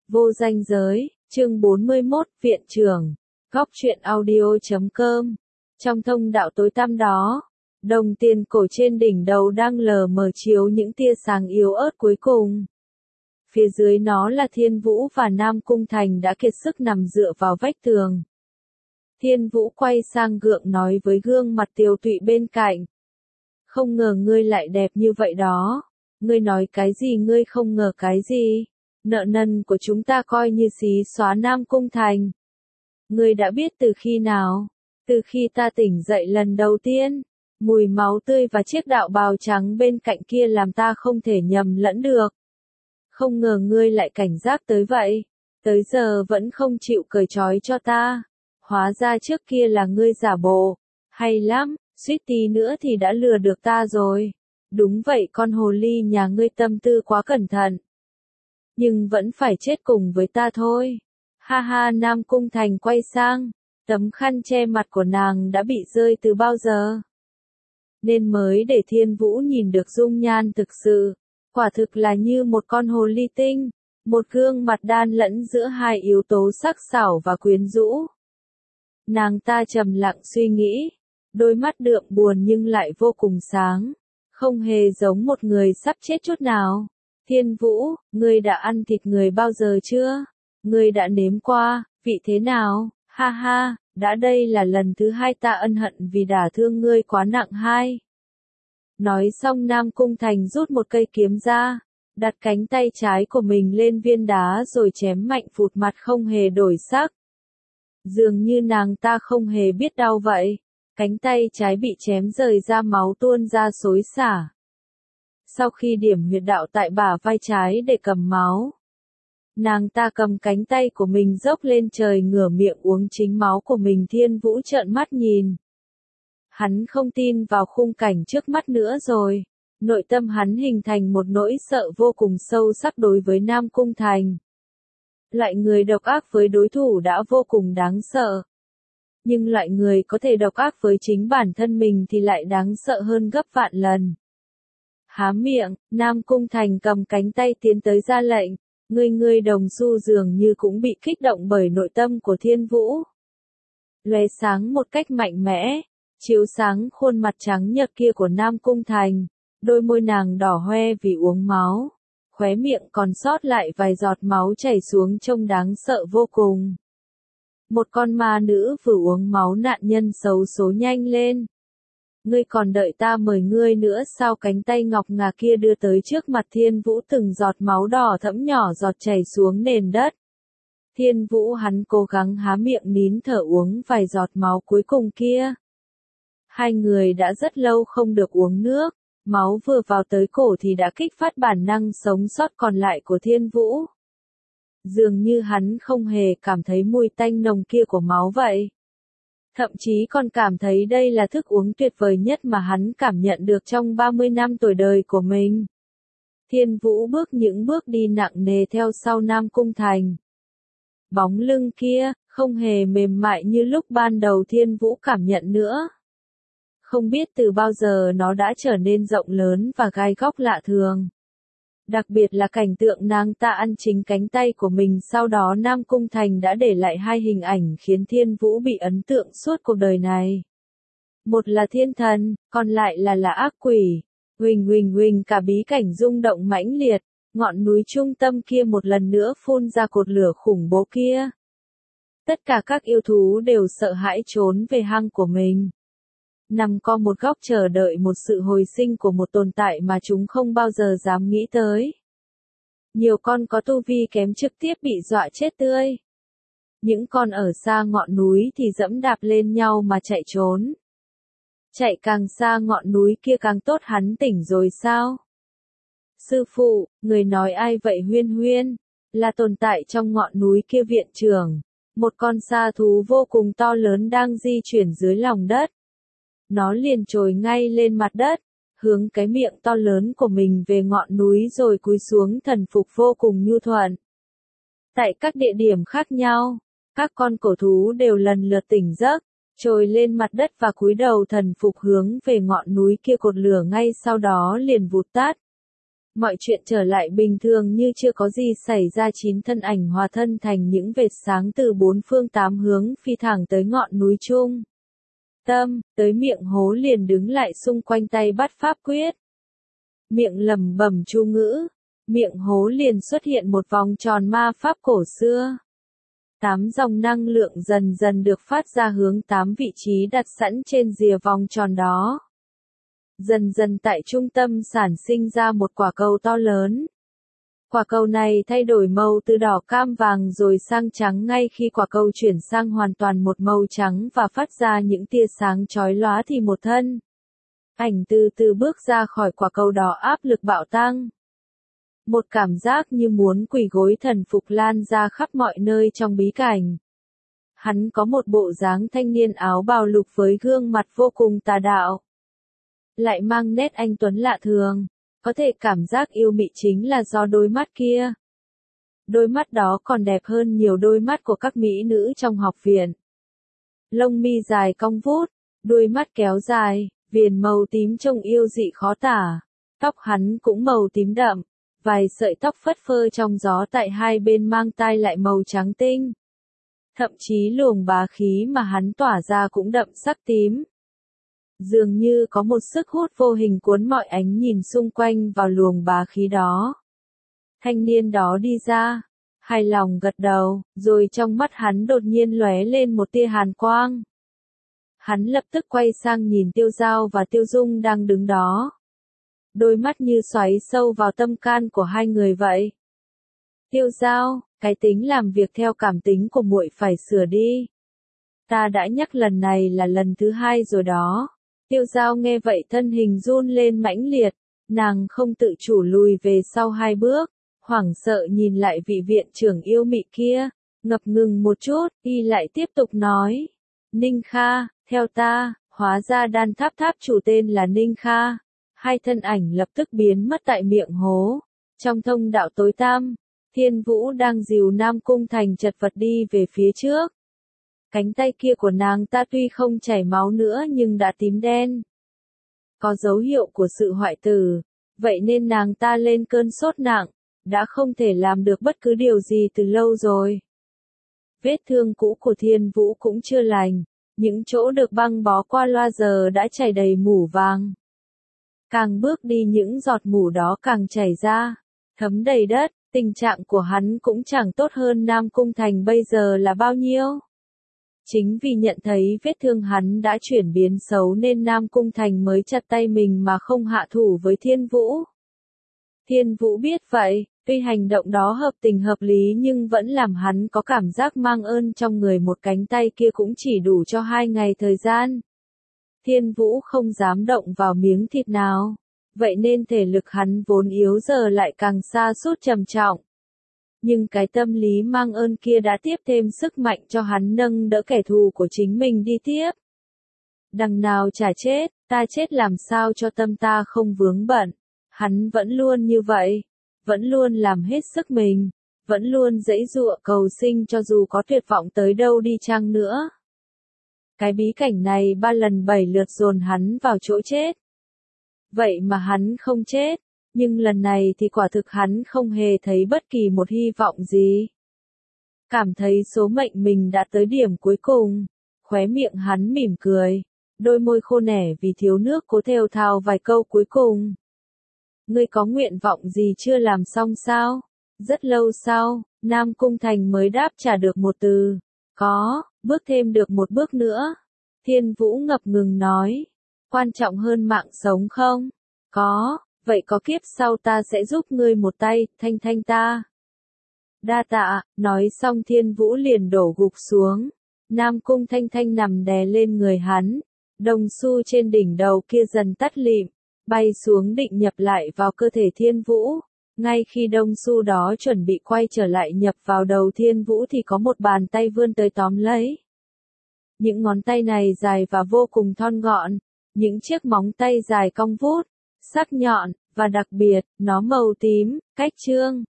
Vô danh giới, chương 41, viện trưởng, góc truyện audio.com. Trong thông đạo tối tăm đó, đồng tiền cổ trên đỉnh đầu đang lờ mờ chiếu những tia sáng yếu ớt cuối cùng. Phía dưới nó là Thiên Vũ và Nam Cung Thành đã kiệt sức nằm dựa vào vách tường. Thiên Vũ quay sang gượng nói với gương mặt tiều tụy bên cạnh. Không ngờ ngươi lại đẹp như vậy đó. Ngươi nói cái gì, ngươi không ngờ cái gì? Nợ nần của chúng ta coi như xí xóa. Nam Cung Thành. Ngươi đã biết từ khi nào? Từ khi ta tỉnh dậy lần đầu tiên, mùi máu tươi và chiếc đạo bào trắng bên cạnh kia làm ta không thể nhầm lẫn được. Không ngờ ngươi lại cảnh giác tới vậy. Tới giờ vẫn không chịu cởi trói cho ta. Hóa ra trước kia là ngươi giả bộ. Hay lắm, suýt tí nữa thì đã lừa được ta rồi. Đúng vậy, con hồ ly nhà ngươi tâm tư quá cẩn thận. Nhưng vẫn phải chết cùng với ta thôi. Ha ha. Nam Cung Thành quay sang. Tấm khăn che mặt của nàng đã bị rơi từ bao giờ. Nên mới để Thiên Vũ nhìn được dung nhan thực sự. Quả thực là như một con hồ ly tinh. Một gương mặt đan lẫn giữa hai yếu tố sắc sảo và quyến rũ. Nàng ta trầm lặng suy nghĩ. Đôi mắt đượm buồn nhưng lại vô cùng sáng. Không hề giống một người sắp chết chút nào. Thiên Vũ, ngươi đã ăn thịt người bao giờ chưa? Ngươi đã nếm qua, vị thế nào? Ha ha, đã đây là lần thứ hai ta ân hận vì đả thương ngươi quá nặng hai. Nói xong Nam Cung Thành rút một cây kiếm ra, đặt cánh tay trái của mình lên viên đá rồi chém mạnh phụt mặt không hề đổi sắc. Dường như nàng ta không hề biết đau vậy. Cánh tay trái bị chém rời ra, máu tuôn ra xối xả. Sau khi điểm huyệt đạo tại bả vai trái để cầm máu, nàng ta cầm cánh tay của mình dốc lên trời ngửa miệng uống chính máu của mình. Thiên Vũ trợn mắt nhìn. Hắn không tin vào khung cảnh trước mắt nữa rồi. Nội tâm hắn hình thành một nỗi sợ vô cùng sâu sắc đối với Nam Cung Thành. Loại người độc ác với đối thủ đã vô cùng đáng sợ. Nhưng loại người có thể độc ác với chính bản thân mình thì lại đáng sợ hơn gấp vạn lần. Há miệng, Nam Cung Thành cầm cánh tay tiến tới ra lệnh. Ngươi đồng xu dường như cũng bị kích động bởi nội tâm của Thiên Vũ. Lóe sáng một cách mạnh mẽ, chiếu sáng khuôn mặt trắng nhợt kia của Nam Cung Thành. Đôi môi nàng đỏ hoe vì uống máu. Khóe miệng còn sót lại vài giọt máu chảy xuống trông đáng sợ vô cùng. Một con ma nữ vừa uống máu nạn nhân xấu số. Nhanh lên. Ngươi còn đợi ta mời ngươi nữa sao? Cánh tay ngọc ngà kia đưa tới trước mặt Thiên Vũ, từng giọt máu đỏ thẫm nhỏ giọt chảy xuống nền đất. Thiên Vũ hắn cố gắng há miệng nín thở uống vài giọt máu cuối cùng kia. Hai người đã rất lâu không được uống nước. Máu vừa vào tới cổ thì đã kích phát bản năng sống sót còn lại của Thiên Vũ. Dường như hắn không hề cảm thấy mùi tanh nồng kia của máu vậy. Thậm chí còn cảm thấy đây là thức uống tuyệt vời nhất mà hắn cảm nhận được trong 30 năm tuổi đời của mình. Thiên Vũ bước những bước đi nặng nề theo sau Nam Cung Thành. Bóng lưng kia, không hề mềm mại như lúc ban đầu Thiên Vũ cảm nhận nữa. Không biết từ bao giờ nó đã trở nên rộng lớn và gai góc lạ thường. Đặc biệt là cảnh tượng nàng ta ăn chính cánh tay của mình. Sau đó Nam Cung Thành đã để lại hai hình ảnh khiến Thiên Vũ bị ấn tượng suốt cuộc đời này. Một là thiên thần, còn lại là ác quỷ. Huỳnh huỳnh huỳnh, cả bí cảnh rung động mãnh liệt. Ngọn núi trung tâm kia một lần nữa phun ra cột lửa khủng bố kia. Tất cả các yêu thú đều sợ hãi trốn về hang của mình. Nằm co một góc chờ đợi một sự hồi sinh của một tồn tại mà chúng không bao giờ dám nghĩ tới. Nhiều con có tu vi kém trực tiếp bị dọa chết tươi. Những con ở xa ngọn núi thì dẫm đạp lên nhau mà chạy trốn. Chạy càng xa ngọn núi kia càng tốt. Hắn tỉnh rồi sao? Sư phụ, người nói ai vậy? Huyên Huyên, là tồn tại trong ngọn núi kia. Viện trưởng, một con sa thú vô cùng to lớn đang di chuyển dưới lòng đất. Nó liền trồi ngay lên mặt đất, hướng cái miệng to lớn của mình về ngọn núi rồi cúi xuống thần phục vô cùng nhu thuận. Tại các địa điểm khác nhau, các con cổ thú đều lần lượt tỉnh giấc, trồi lên mặt đất và cúi đầu thần phục hướng về ngọn núi kia. Cột lửa ngay sau đó liền vụt tắt. Mọi chuyện trở lại bình thường như chưa có gì xảy ra. 9 thân ảnh hòa thân thành những vệt sáng từ 4 phương 8 hướng phi thẳng tới ngọn núi Trung Tâm, tới miệng hố liền đứng lại xung quanh tay bắt pháp quyết. Miệng lẩm bẩm chú ngữ, miệng hố liền xuất hiện một vòng tròn ma pháp cổ xưa. 8 dòng năng lượng dần dần được phát ra hướng 8 vị trí đặt sẵn trên rìa vòng tròn đó. Dần dần tại trung tâm sản sinh ra một quả cầu to lớn. Quả cầu này thay đổi màu từ đỏ cam vàng rồi sang trắng ngay khi quả cầu chuyển sang hoàn toàn một màu trắng và phát ra những tia sáng chói lóa thì một thân ảnh từ từ bước ra khỏi quả cầu đỏ, áp lực bạo tăng. Một cảm giác như muốn quỳ gối thần phục lan ra khắp mọi nơi trong bí cảnh. Hắn có một bộ dáng thanh niên áo bào lục với gương mặt vô cùng tà đạo, lại mang nét anh tuấn lạ thường. Có thể cảm giác yêu mị chính là do đôi mắt kia. Đôi mắt đó còn đẹp hơn nhiều đôi mắt của các mỹ nữ trong học viện. Lông mi dài cong vút, đuôi mắt kéo dài, viền màu tím trông yêu dị khó tả. Tóc hắn cũng màu tím đậm, vài sợi tóc phất phơ trong gió tại hai bên mang tai lại màu trắng tinh. Thậm chí luồng bá khí mà hắn tỏa ra cũng đậm sắc tím. Dường như có một sức hút vô hình cuốn mọi ánh nhìn xung quanh vào luồng bá khí đó. Thanh niên đó đi ra, hài lòng gật đầu, rồi trong mắt hắn đột nhiên lóe lên một tia hàn quang. Hắn lập tức quay sang nhìn Tiêu Giao và Tiêu Dung đang đứng đó. Đôi mắt như xoáy sâu vào tâm can của hai người vậy. Tiêu Giao, cái tính làm việc theo cảm tính của muội phải sửa đi. Ta đã nhắc lần này là lần thứ 2 rồi đó. Tiêu Giao nghe vậy thân hình run lên mãnh liệt, nàng không tự chủ lùi về sau 2 bước, hoảng sợ nhìn lại vị viện trưởng yêu mị kia, ngập ngừng một chút, y lại tiếp tục nói. Ninh Kha, theo ta, hóa ra đan tháp tháp chủ tên là Ninh Kha. Hai thân ảnh lập tức biến mất tại miệng hố. Trong thông đạo tối tăm, Thiên Vũ đang dìu Nam Cung Thành chật vật đi về phía trước. Cánh tay kia của nàng ta tuy không chảy máu nữa nhưng đã tím đen. Có dấu hiệu của sự hoại tử, vậy nên nàng ta lên cơn sốt nặng, đã không thể làm được bất cứ điều gì từ lâu rồi. Vết thương cũ của Thiên Vũ cũng chưa lành, những chỗ được băng bó qua loa giờ đã chảy đầy mủ vàng. Càng bước đi những giọt mủ đó càng chảy ra, thấm đầy đất, tình trạng của hắn cũng chẳng tốt hơn Nam Cung Thành bây giờ là bao nhiêu. Chính vì nhận thấy vết thương hắn đã chuyển biến xấu nên Nam Cung Thành mới chặt tay mình mà không hạ thủ với Thiên Vũ. Thiên Vũ biết vậy, tuy hành động đó hợp tình hợp lý nhưng vẫn làm hắn có cảm giác mang ơn trong người, một cánh tay kia cũng chỉ đủ cho 2 ngày thời gian. Thiên Vũ không dám động vào miếng thịt nào, vậy nên thể lực hắn vốn yếu giờ lại càng sa sút trầm trọng. Nhưng cái tâm lý mang ơn kia đã tiếp thêm sức mạnh cho hắn nâng đỡ kẻ thù của chính mình đi tiếp. Đằng nào chả chết, ta chết làm sao cho tâm ta không vướng bận. Hắn vẫn luôn như vậy, vẫn luôn làm hết sức mình, vẫn luôn giãy giụa cầu sinh cho dù có tuyệt vọng tới đâu đi chăng nữa. Cái bí cảnh này 3 lần 7 lượt dồn hắn vào chỗ chết. Vậy mà hắn không chết. Nhưng lần này thì quả thực hắn không hề thấy bất kỳ một hy vọng gì. Cảm thấy số mệnh mình đã tới điểm cuối cùng, khóe miệng hắn mỉm cười, đôi môi khô nẻ vì thiếu nước cố thều thào vài câu cuối cùng. Ngươi có nguyện vọng gì chưa làm xong sao? Rất lâu sau, Nam Cung Thành mới đáp trả được một từ. Có, bước thêm được một bước nữa. Thiên Vũ ngập ngừng nói. Quan trọng hơn mạng sống không? Có. Vậy có kiếp sau ta sẽ giúp ngươi một tay, thanh thanh ta. Đa tạ, nói xong Thiên Vũ liền đổ gục xuống. Nam Cung Thanh Thanh nằm đè lên người hắn. Đồng xu trên đỉnh đầu kia dần tắt lịm, bay xuống định nhập lại vào cơ thể Thiên Vũ. Ngay khi đồng xu đó chuẩn bị quay trở lại nhập vào đầu Thiên Vũ thì có một bàn tay vươn tới tóm lấy. Những ngón tay này dài và vô cùng thon gọn, những chiếc móng tay dài cong vút, sắc nhọn, và đặc biệt, nó màu tím, cách trương,